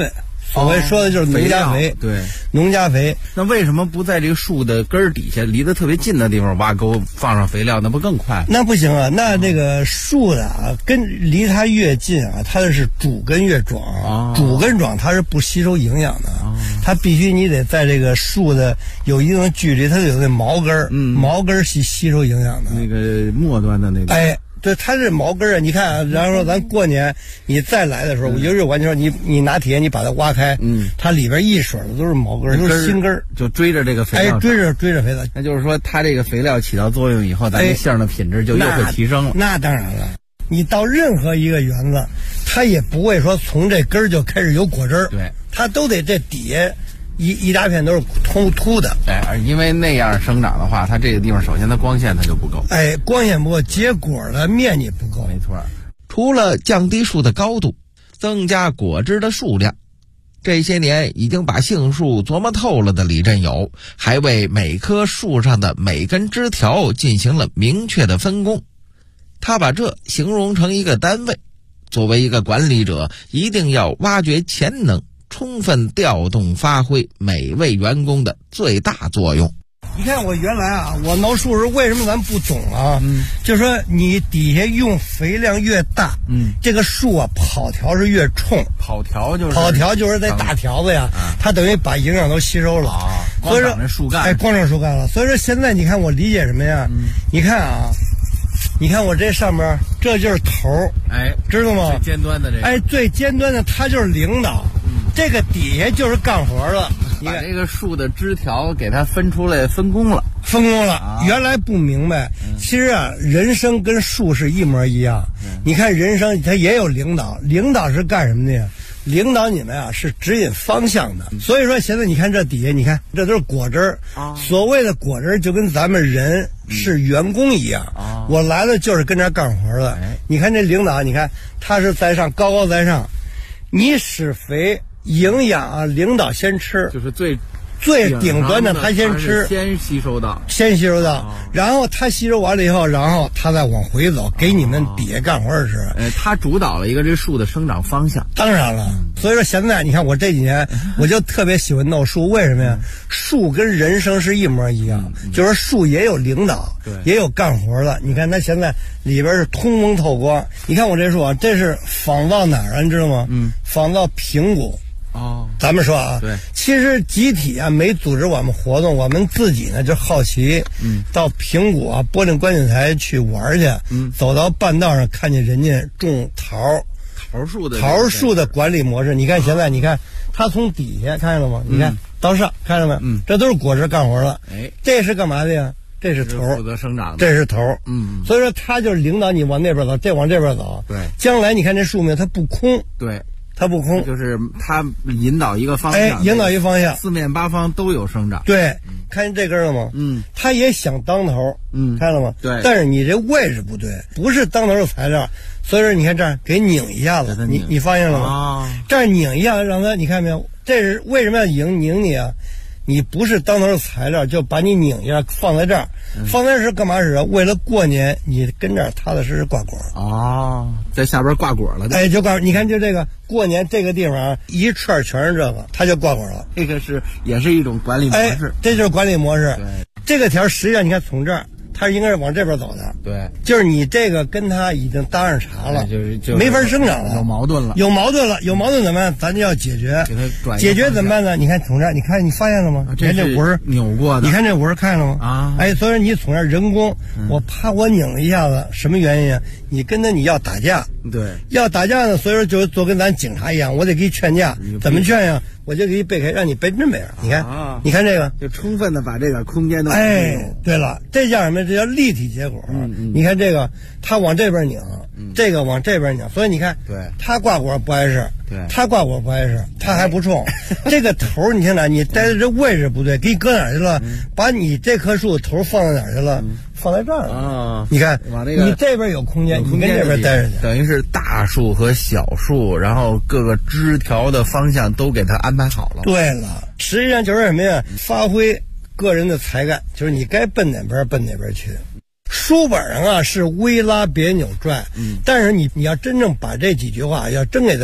所谓说的就是农家肥。 对， 农家肥。 那为什么不在这个树的根儿底下离得特别近的地方挖沟放上肥料，那不更快？ 那不行啊，那这个树的离它越近啊，它的是主根越壮，主根壮它是不吸收营养的，它必须你得在这个树的有一定的距离，它有那毛根儿，毛根儿吸收营养的， 那个末端的那个。 哎，对，它是毛根儿啊。你看啊，然后说咱过年你再来的时候，有日完全你拿铁你把它挖开，它里边一水的都是毛根儿，都是新根儿， 就追着这个肥料， 追着肥料。 那就是说，它这个肥料起到作用以后，咱这杏的品质就又会提升了。 那当然了，你到任何一个园子，它也不会说从这根儿就开始有果汁儿， 对， 它都得这底下一大片都是秃的。 哎，因为那样生长的话，它这个地方首先它光线它就不够， 哎，光线不够，结果的面积不够。 没错， 除了降低树的高度，增加果汁的数量，这些年已经把杏树琢磨透了的李振友，还为每棵树上的每根枝条进行了明确的分工。他把这形容成一个单位，作为一个管理者，一定要挖掘潜能，充分调动发挥每位员工的最大作用。 你看我原来啊，我挠树时为什么咱不懂啊？就是说你底下用肥量越大，这个树啊跑条是越冲。 跑条就是这大条子呀，它等于把营养都吸收了， 光长这树干， 哎，光长树干了。所以说现在你看我理解什么呀？你看啊。你看我这上面，这就是头， 哎， 知道吗？ 最尖端的这个， 哎，最尖端的它就是领导，这个底下就是干活了。 你把这个树的枝条给它分出来，分工了。 原来不明白，其实啊，人生跟树是一模一样。你看人生它也有领导，领导是干什么的呀？领导你们啊是指引方向的。所以说现在你看这底下，你看这都是果汁儿。所谓的果汁儿就跟咱们人是员工一样，我来了就是跟这儿干活的。你看这领导，你看他是在上，高高在上，你施肥营养啊，领导先吃， 就是最顶端的他先吃， 先吸收到， 然后他吸收完了以后，然后他再往回走，给你们底下干活的吃。 他主导了一个这树的生长方向。 当然了，所以说现在你看我这几年我就特别喜欢弄树，为什么呀？树跟人生是一模一样，就是树也有领导，也有干活的。你看它现在里边是通风透光。你看我这树啊，这是仿造哪儿啊？你知道吗？仿造平谷。咱们说啊， 对， 其实集体啊没组织我们活动，我们自己呢就好奇，到平谷啊柏林观景台去玩去，走到半道上看见人家种桃树的管理模式。你看现在，你看他从底下看见了吗？你看到上看见没？这都是果实干活了。 哎， 这是干嘛的呀？这是头， 负责生长的， 这是头。所以说他就是领导你往那边走，这往这边走。 对， 将来你看这树苗它不空。 对。 它不空， 就是它引导一个方向， 引导一方向， 四面八方都有生长。 对，看见这根了吗？它也想当头，看了吗？ 对， 但是你这位置不对，不是当头的材料，所以说你看这儿给拧一下子，你发现了吗？这儿拧一下子，让它你看没有？这是为什么要拧你啊？你不是当头的材料，就把你拧一下放在这儿，放在这是干嘛使啊？为了过年，你跟这儿踏踏实实挂果。 在下边挂果了。 哎，就挂，你看就这个过年这个地方一串全是这个，它就挂果了。 这个也是一种管理模式。 这就是管理模式。这个条实际上你看从这儿。它应该是往这边走的， 对， 就是你这个跟它已经搭上茬了， 就没法生长了， 有矛盾了， 有矛盾怎么办？咱就要解决，解决怎么办呢？你看从这儿，你看你发现了吗？ 这莴儿扭过的， 你看这莴儿看了吗？哎，所以说你从这儿人工，我拧了一下子，什么原因啊？你跟你要打架， 对， 要打架呢，所以说就跟咱警察一样，我得给你劝架，怎么劝呀？我就给你背开，让你背这么样。你看，你看这个， 就充分的把这个空间都对了，这叫什么？这叫立体结果。你看这个，它往这边拧，这个往这边拧，所以你看， 对， 它挂果不碍事， 对， 它挂果不碍事，它还不冲。这个头你看哪？你待的这位置不对，给你搁哪儿去了？把你这棵树的头放在哪儿去了？放在这儿了。你看，你这边有空间，你跟这边待着去， 等于是大树和小树，然后各个枝条的方向都给它安排好了。 对了，实际上就是什么呀？发挥个人的才干，就是你该奔哪边奔哪边去。书本上啊是微拉别扭拽，但是你要真正把这几句话要真给它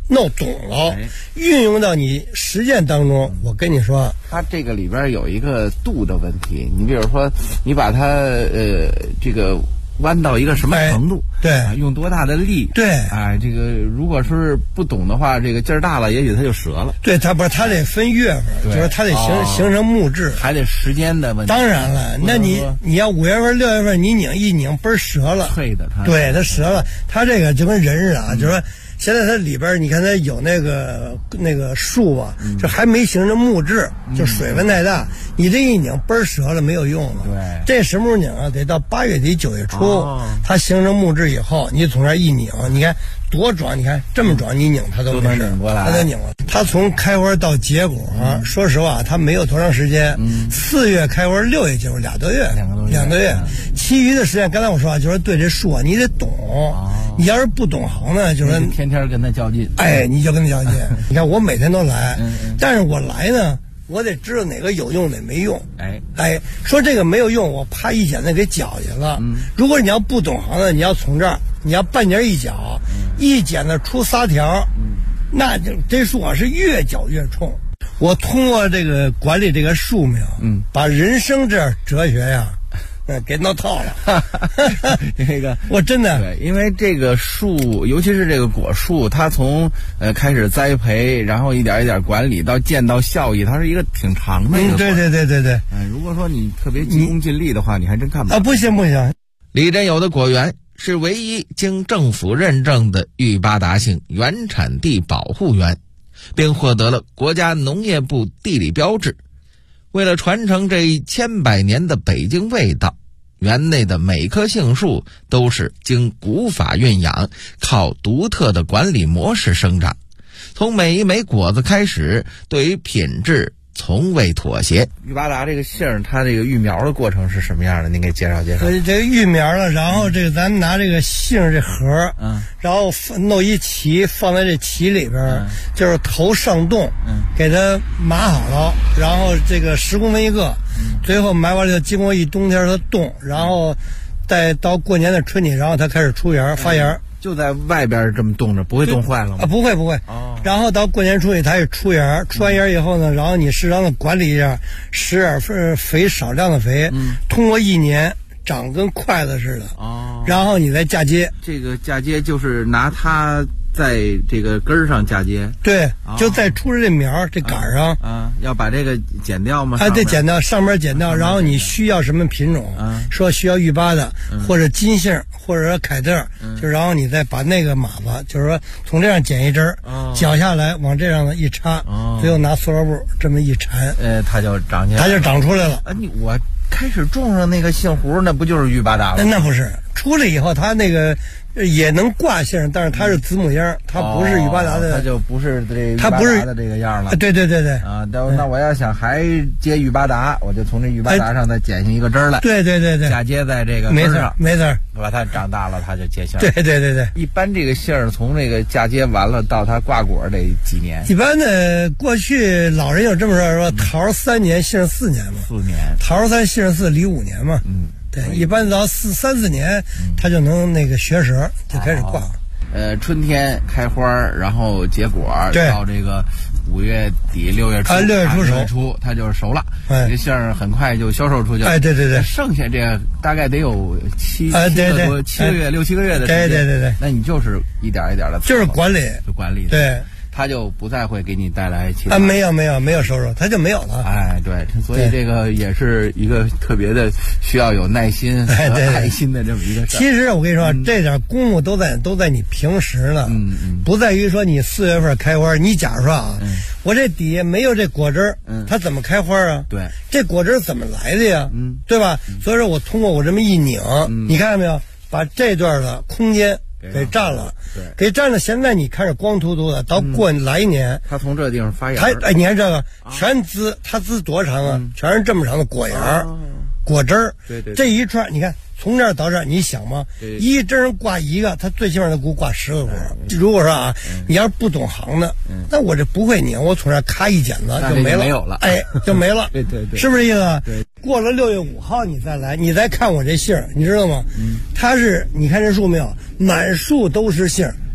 弄懂了，运用到你实践当中，我跟你说， 它这个里边有一个度的问题。你比如说，你把它这个弯到一个什么程度， 对， 用多大的力， 对， 这个如果是不懂的话，这个劲儿大了，也许它就折了。 对，它不是，它得分月份，就是它得形成木质， 还得时间的问题。 当然了，那你要5月份、6月份，你拧一拧，嘣折了， 脆的， 对，它折了。它这个就跟人似的，就是说。现在它里边你看它有那个树啊，这还没形成木质，就水分太大，你这一拧嘣折了没有用了。 对， 这什么时候拧啊？得到8月底9月初，它形成木质以后，你从这一拧，你看多壮，你看这么壮，你拧它都能拧过来， 它都拧了。它从开花到结果，说实话，它没有多长时间。4月开花，6月结果，2多月，2个月。其余的时间，刚才我说啊，就是对这树啊，你得懂。你要是不懂行呢，就是天天跟他较劲。 你就跟他较劲。你看我每天都来，但是我来呢，我得知道哪个有用，哪没用。说这个没有用，我啪一剪子给绞下了。如果你要不懂行呢，你要从这儿，你要半截一绞，一剪子出仨条，那就这树啊是越绞越冲。我通过这个管理这个树苗，把人生这哲学呀。给弄套了， 这个我真的对，因为这个树，尤其是这个果树，它从开始栽培，然后一点一点管理到见到效益，它是一个挺长的一个。 对。 如果说你特别急功近利的话，你还真看不到。 不行。 李振友的果园是唯一经政府认证的育巴达性原产地保护园，并获得了国家农业部地理标志。为了传承这千百年的北京味道，园内的每棵杏树都是经古法孕养，靠独特的管理模式生长。从每一枚果子开始，对于品质从未妥协。 育巴达这个杏儿，它这个育苗的过程是什么样的？您给介绍介绍。 这个育苗了，然后这个咱拿这个杏这核，然后弄一旗放在这旗里边，就是头上冻，给它码好了，然后这个10公分一个，最后埋完了经过一冬天它冻，然后再到过年的春天，然后它开始出芽发芽。 就在外边这么冻着，不会冻坏了吗？ 不会。然后到过年初它也出芽，出完芽以后呢，然后你适当的管理一下，施点肥，少量的肥，通过1年长跟筷子似的。然后你再嫁接。 这个嫁接就是拿它在这个根儿上嫁接。 对，就在出这苗这杆上。 要把这个剪掉吗？ 对，剪掉，上面剪掉，然后你需要什么品种？说需要育巴的，或者金杏，或者说凯特，就然后你再把那个马子，就是说从这样剪一针，绞下来往这样的一插，最后拿塑料布这么一缠， 它就长起来， 它就长出来了。 我开始种上那个杏核，那不就是育巴达了？ 那不是，出来以后它那个也能挂杏，但是它是子母秧，它不是育巴达的， 它就不是这它不是的这个样了。 对那我要想还接育巴达，我就从这育巴达上再剪下一个针来。 对， 嫁接在这个根上， 没错。 把它长大了，它就结杏。 对。 一般这个杏从这个嫁接完了到它挂果得几年？ 一般的过去老人有这么说桃3年，杏4年嘛。 4年， 桃3，杏4，离5年嘛。对，一般到3-4年，它就能那个学舌，就开始挂。 春天开花，然后结果，到这个5月底6月初，6月初它就熟了。这个杏很快就销售出去了。 对。 剩下这大概得有7个月6、7个月的时间。 对。 那你就是一点一点的， 就是管理。对。 它就不再会给你带来其他没有收入，它就没有了。 对，所以这个也是一个特别的需要有耐心和爱心的这么一个事。 其实我跟你说，这点功夫都在你平时呢，不在于说你4月份开花。你假如说我这底下没有这果汁，它怎么开花啊？ 对， 这果汁怎么来的呀？对吧？所以说我通过我这么一拧，你看见没有？把这段的空间给占了，给占了。现在你看着光秃秃的，到过来一年， 它从这地方发芽。 你看这个全滋，它滋多长啊？全是这么长的果芽、果汁儿。 对， 这一串你看从这儿到这儿，你想吗？一针上挂一个，它最起码得给我挂10个果。如果说你要是不懂行的，那我这不会拧，我从这儿咔一剪子就没了， 没有了， 就没了。 对， 是不是这意思？ 对。 过了6月5号你再来，你再看我这杏，你知道吗？它是你看这树没有，满树都是杏，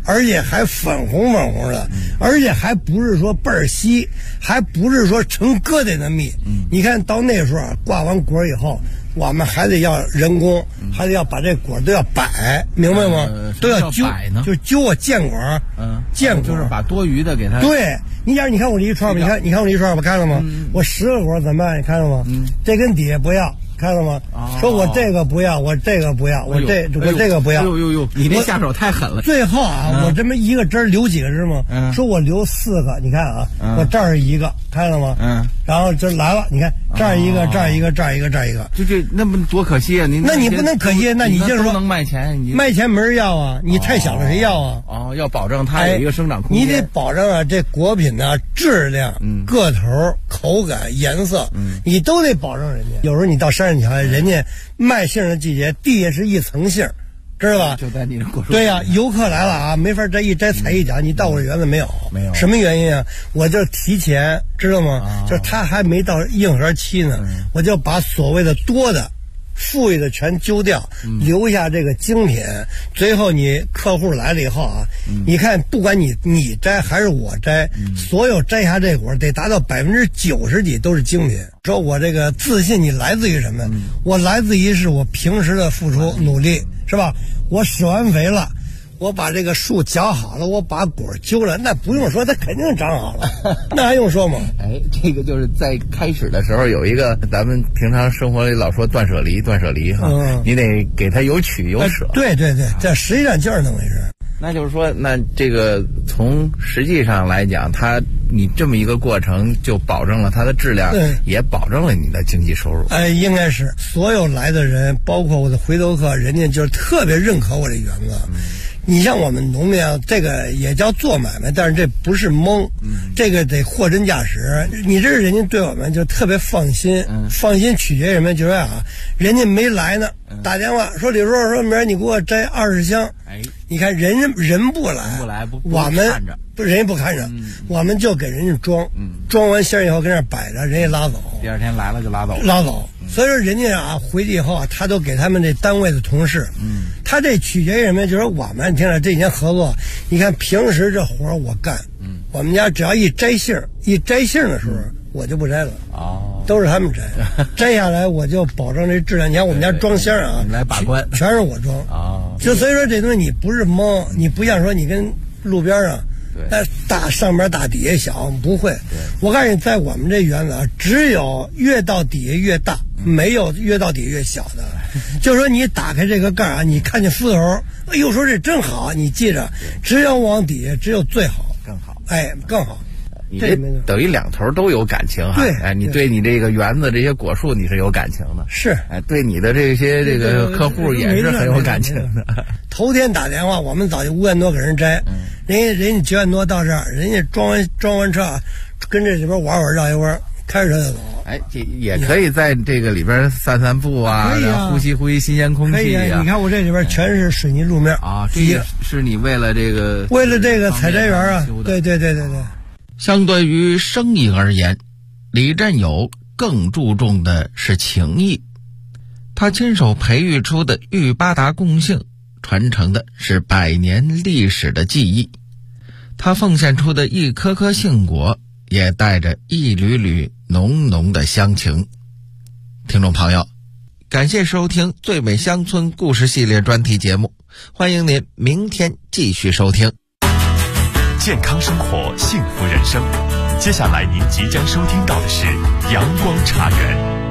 而且还粉红的，而且还不是说倍儿稀，还不是说成疙瘩的蜜。你看到那时候挂完果以后，我们还得要人工，还得要把这果都要摆，明白吗？都要揪，就揪我见果，见果就是把多余的给它。 对，你看我这一串，你看我这一串，我看了吗？我10个果怎么办？你看了吗？这跟底下不要。看了吗？说我这个不要，我这个不要，我这个不要。 呦，你这下手太狠了。 最后啊，我这么一个枝留几个枝吗？说我留4个，你看啊，我这儿一个，看了吗？然后就来了，你看这儿一个，这儿一个，这儿一个，这儿一个。 就这那么多可惜啊！ 那你不能可惜，那你就是说能卖钱， 卖钱没人要啊！你太小了，谁要啊？ 要保证它有一个生长空间。 你得保证啊，这果品的质量、个头、口感、颜色，你都得保证人家。有时候你到山上，你看人家卖杏的季节，地下是一层杏，知道吧？ 就在你的果树。 对呀，游客来了啊，没法摘，一摘踩一脚。你到我这园子没有？ 没有。 什么原因啊？我就提前，知道吗？就是它还没到硬核期呢，我就把所谓的多的、富裕的全揪掉，留下这个精品。最后你客户来了以后啊，你看不管你摘还是我摘，所有摘下这果得达到90%几都是精品。说我这个自信你来自于什么？我来自于是我平时的付出努力，是吧？我施完肥了。我把这个树绞好了，我把果揪了，那不用说，它肯定长好了，那还用说吗？ 这个就是在开始的时候有一个，咱们平常生活里老说断舍离哈，你得给它有取有舍。 对，这实际上就是那么回事。 那就是说，那这个从实际上来讲，你这么一个过程就保证了它的质量，也保证了你的经济收入。 应该是所有来的人，包括我的回头客，人家就是特别认可我这园子。你像我们农民啊，这个也叫做买卖，但是这不是蒙，这个得货真价实。你这人家对我们就特别放心，放心取决于什么？就是啊，人家没来呢，打电话说李叔说明儿你给我摘20箱，你看人不来，我们人家不看着，我们就给人家装完箱以后跟那摆着，人家拉走。 第2天来了就拉走。 所以说人家啊回去以后啊，他都给他们这单位的同事，他这取决于什么？就是我们听了这几年合作，你看平时这活我干，我们家只要一摘杏的时候，我就不摘了，都是他们摘下来我就保证这质量。你看我们家装箱啊， 你来把关， 全是我装就所以说这东西你不是蒙，你不像说你跟路边上。大上边大底下小，不会。我告诉你，在我们这园子啊，只有越到底下越大，没有越到底下越小的。就说你打开这个盖啊，你看见斧头，哎呦，说这真好，你记着，只有往底下只有最好， 更好， 更好。 你这等于2头都有感情哈。 对， 你对你这个园子这些果树你是有感情的， 是。 对你的这些这个客户也是很有感情的。 头天打电话，我们早就5点多给人摘，人家9点多到这儿，人家装完车，跟这里边玩绕一弯，开着车就走。 这也可以在这个里边散步啊，然后呼吸新鲜空气。 可以啊，你看我这里边全是水泥路面啊，这也是你为了这个采摘园啊，对。 相对于生意而言，李振友更注重的是情谊。他亲手培育出的玉八达贡杏，传承的是100年历史的记忆。他奉献出的一颗颗杏果，也带着一缕缕浓浓的乡情。听众朋友，感谢收听最美乡村故事系列专题节目，欢迎您明天继续收听。 健康生活，幸福人生。接下来您即将收听到的是阳光茶园。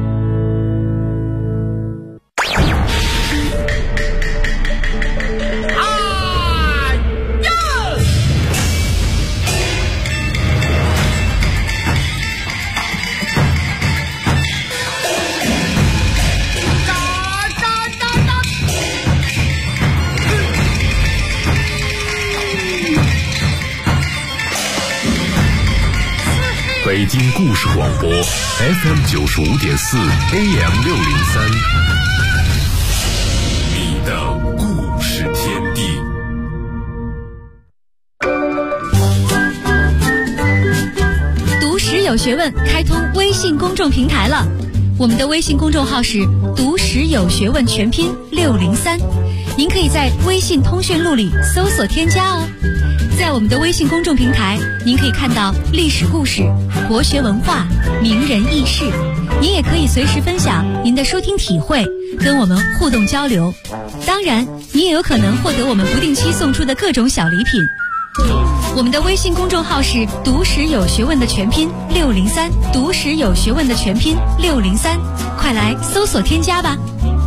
北京故事广播 FM 95.4 AM 603，你的故事天地。 读史有学问开通微信公众平台了，我们的微信公众号是读史有学问全拼603， 您可以在微信通讯录里搜索添加哦。在我们的微信公众平台，您可以看到历史故事、国学文化、名人轶事，您也可以随时分享您的收听体会，跟我们互动交流。当然，你也有可能获得我们不定期送出的各种小礼品。我们的微信公众号是读史有学问的全拼603，读史有学问的全拼603，快来搜索添加吧。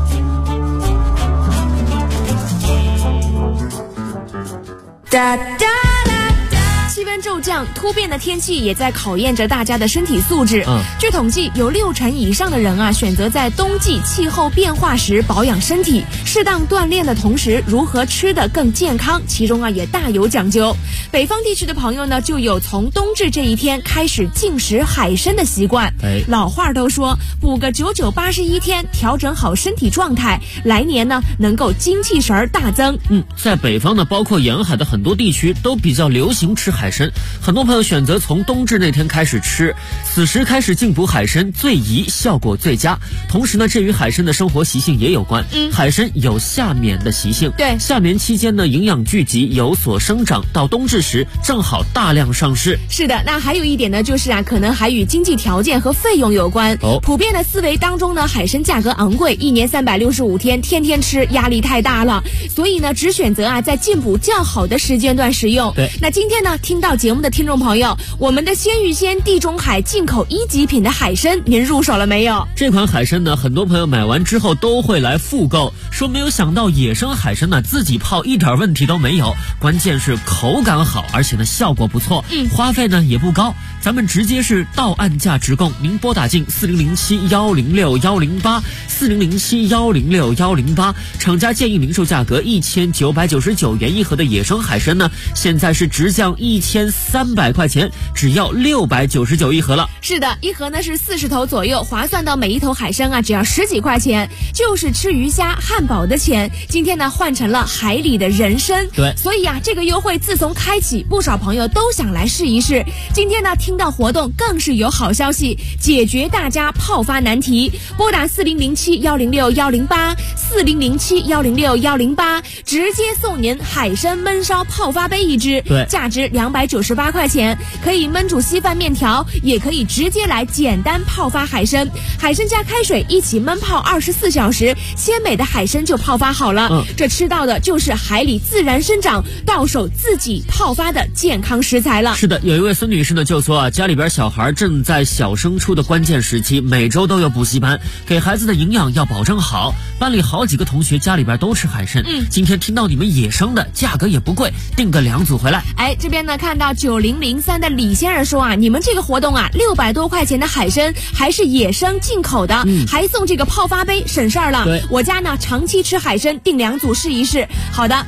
气温骤降，突变的天气也在考验着大家的身体素质。据统计，有60%以上的人啊，选择在冬季气候变化时保养身体，适当锻炼的同时，如何吃得更健康，其中啊也大有讲究。北方地区的朋友呢，就有从冬至这一天开始禁食海参的习惯。老话都说，补个99、81天，调整好身体状态，来年呢能够精气神大增。 在北方呢，包括沿海的很多地区都比较流行吃海参，很多朋友选择从冬至那天开始吃，此时开始进补海参最宜，效果最佳。同时呢，这与海参的生活习性也有关。海参有夏眠的习性， 对， 夏眠期间呢，营养聚集，有所生长，到冬至时正好大量上市。 是的，那还有一点呢，就是啊，可能还与经济条件和费用有关。普遍的思维当中呢，海参价格昂贵，一年365天，天天吃，压力太大了，所以呢，只选择啊在进补较好的时间段食用。 对， 那今天呢，听到节目的听众朋友，我们的鲜芋仙地中海进口1级品的海参，您入手了没有？ 这款海参呢，很多朋友买完之后都会来复购，说没有想到野生海参呢，自己泡一点问题都没有，关键是口感好，而且呢效果不错，花费呢也不高，咱们直接是到岸价直供，您拨打进4007-106-108，4007-106-108，厂家建议零售价格1999元一盒的野生海参呢，现在是直降1300块钱，只要699一盒了。 是的，一盒呢是40头左右，划算到每一头海参啊只要10几块钱，就是吃鱼虾汉堡的钱。今天呢换成了海里的人参， 对， 所以啊这个优惠自从开启，不少朋友都想来试一试。今天呢听到活动更是有好消息，解决大家泡发难题，拨打4007-106-108，4007-106-108，直接送您海参焖烧泡发杯一支， 对， 价值298块钱，可以焖煮稀饭面条，也可以直接来简单泡发海参。海参加开水一起焖泡24小时，鲜美的海参就泡发好了。这吃到的就是海里自然生长，到手自己泡发的健康食材了。 是的，有一位孙女士呢就说啊，家里边小孩正在小升初的关键时期，每周都有补习班，给孩子的营养要保证好。班里好几个同学家里边都吃海参，今天听到你们野生的，价格也不贵，订个2组回来。 这边呢看到9003的李先生说啊，你们这个活动啊，600多块钱的海参还是野生进口的，还送这个泡发杯，省事儿了。 对， 我家呢长期吃海参，订2组试一试。好的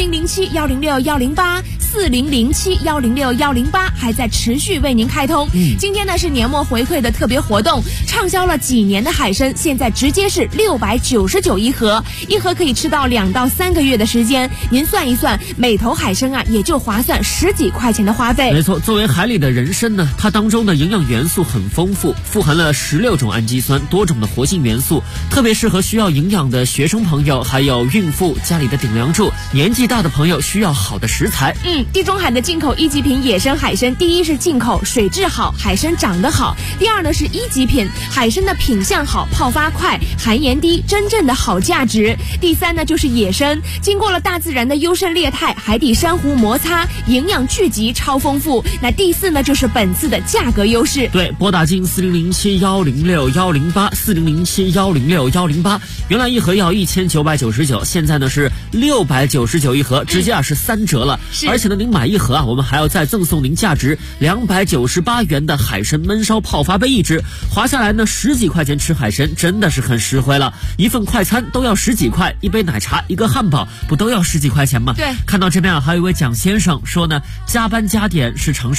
，4007-106-108，4007-106-108还在持续为您开通。今天呢是年末回馈的特别活动，畅销了几年的海参，现在直接是699一盒，一盒可以吃到2到3个月的时间。您算一算，每头海参啊也就划算10几块钱的花费。 没错，作为海里的人参呢，它当中的营养元素很丰富，富含了16种氨基酸，多种的活性元素，特别适合需要营养的学生朋友，还有孕妇、家里的顶梁柱、年纪大的朋友需要好的食材。 地中海的进口1级品野生海参，第一是进口，水质好，海参长得好；第二呢是1级品，海参的品相好，泡发快，含盐低，真正的好价值；第三呢就是野参，经过了大自然的优胜劣汰，海底珊瑚摩擦，营养聚集超丰富。那第四呢就是本次的价格优势。 对，拨打进4007-106-108， 4007-106-108，原来一盒要1999，现在呢是699一盒，直接是3折了。而且呢，您买一盒啊，我们还要再赠送您价值298元的海参焖烧泡发杯一支，划下来呢10几块钱吃海参真的是很实惠了。一份快餐都要10几块，一杯奶茶，一个汉堡，不都要10几块钱吗？ 对， 看到这边啊，还有一位蒋先生说呢，加班加点是常